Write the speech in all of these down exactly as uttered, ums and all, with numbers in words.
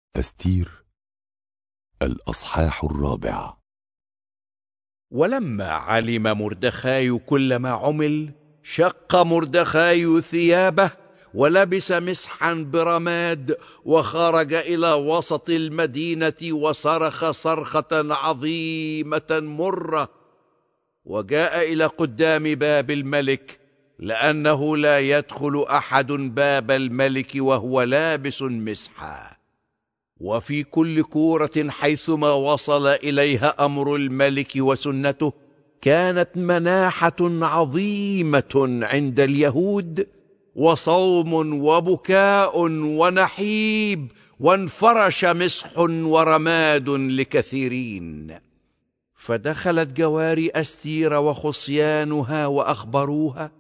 تستير الأصحاح الرابع. ولما علم مردخاي كل ما عمل، شق مردخاي ثيابه ولبس مسحا برماد، وخرج إلى وسط المدينة وصرخ صرخة عظيمة مرة، وجاء إلى قدام باب الملك، لأنه لا يدخل أحد باب الملك وهو لابس مسحا. وفي كل كورة حيثما وصل إليها أمر الملك وسنته، كانت مناحة عظيمة عند اليهود، وصوم وبكاء ونحيب، وانفرش مسح ورماد لكثيرين. فدخلت جواري أستير وخصيانها وأخبروها،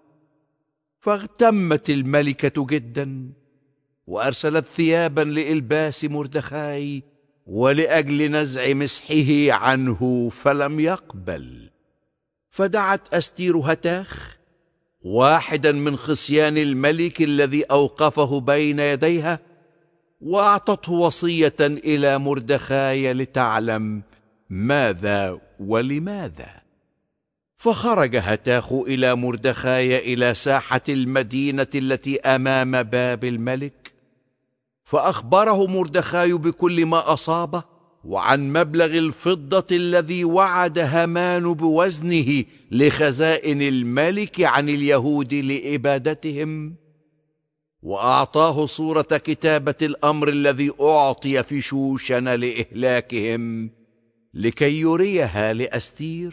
فاغتمت الملكة جدا، وأرسلت ثيابا لإلباس مردخاي ولأجل نزع مسحه عنه، فلم يقبل. فدعت أستير هتاخ واحدا من خصيان الملك الذي أوقفه بين يديها، وأعطته وصية إلى مردخاي لتعلم ماذا ولماذا. فخرج هتاخ إلى مردخاي إلى ساحة المدينة التي أمام باب الملك، فأخبره مردخاي بكل ما أصابه، وعن مبلغ الفضة الذي وعد هامان بوزنه لخزائن الملك عن اليهود لإبادتهم، وأعطاه صورة كتابة الأمر الذي أعطي في شوشن لإهلاكهم، لكي يريها لأستير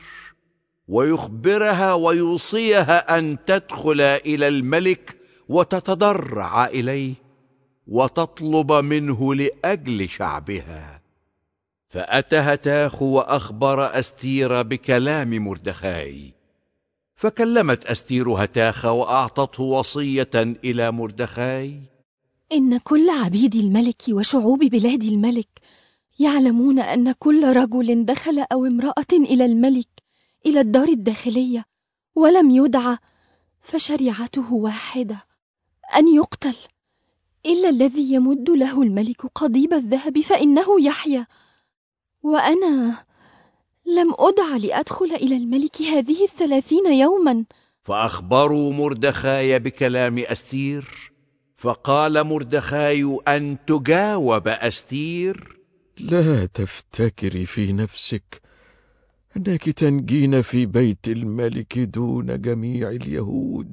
ويخبرها ويوصيها أن تدخل إلى الملك وتتضرع إليه وتطلب منه لأجل شعبها. فأتى هتاخ وأخبر أستير بكلام مردخاي. فكلمت أستير هتاخ وأعطته وصية إلى مردخاي: إن كل عبيد الملك وشعوب بلاد الملك يعلمون أن كل رجل دخل أو امرأة إلى الملك إلى الدار الداخلية ولم يدعى، فشريعته واحدة: أن يقتل، إلا الذي يمد له الملك قضيب الذهب فإنه يحيا. وأنا لم أدع لأدخل إلى الملك هذه الثلاثين يوما. فأخبروا مردخاي بكلام أستير. فقال مردخاي أن تجاوب أستير: لا تفتكري في نفسك أنك تنجين في بيت الملك دون جميع اليهود،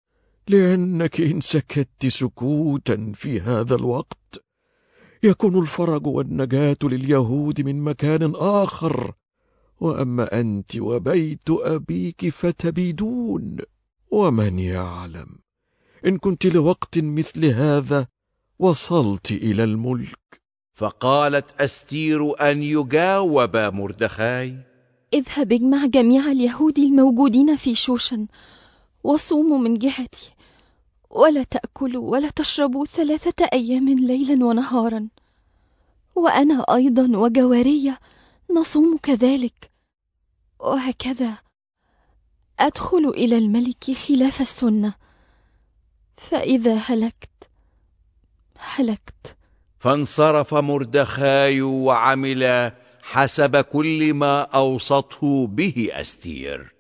لأنك إن سكت سكوتا في هذا الوقت يكون الفرج والنجاة لليهود من مكان آخر، وأما أنت وبيت أبيك فتبيدون. ومن يعلم إن كنت لوقت مثل هذا وصلت إلى الملك. فقالت أستير أن يجاوب مردخاي: اذهب اجمع جميع اليهود الموجودين في شوشن وصوموا من جهتي، ولا تأكلوا ولا تشربوا ثلاثة أيام ليلا ونهارا، وأنا أيضا وجوارية نصوم كذلك، وهكذا أدخل إلى الملك خلاف السنة، فإذا هلكت هلكت. فانصرف مردخاي وعمل حسب كل ما أوصته به أستير.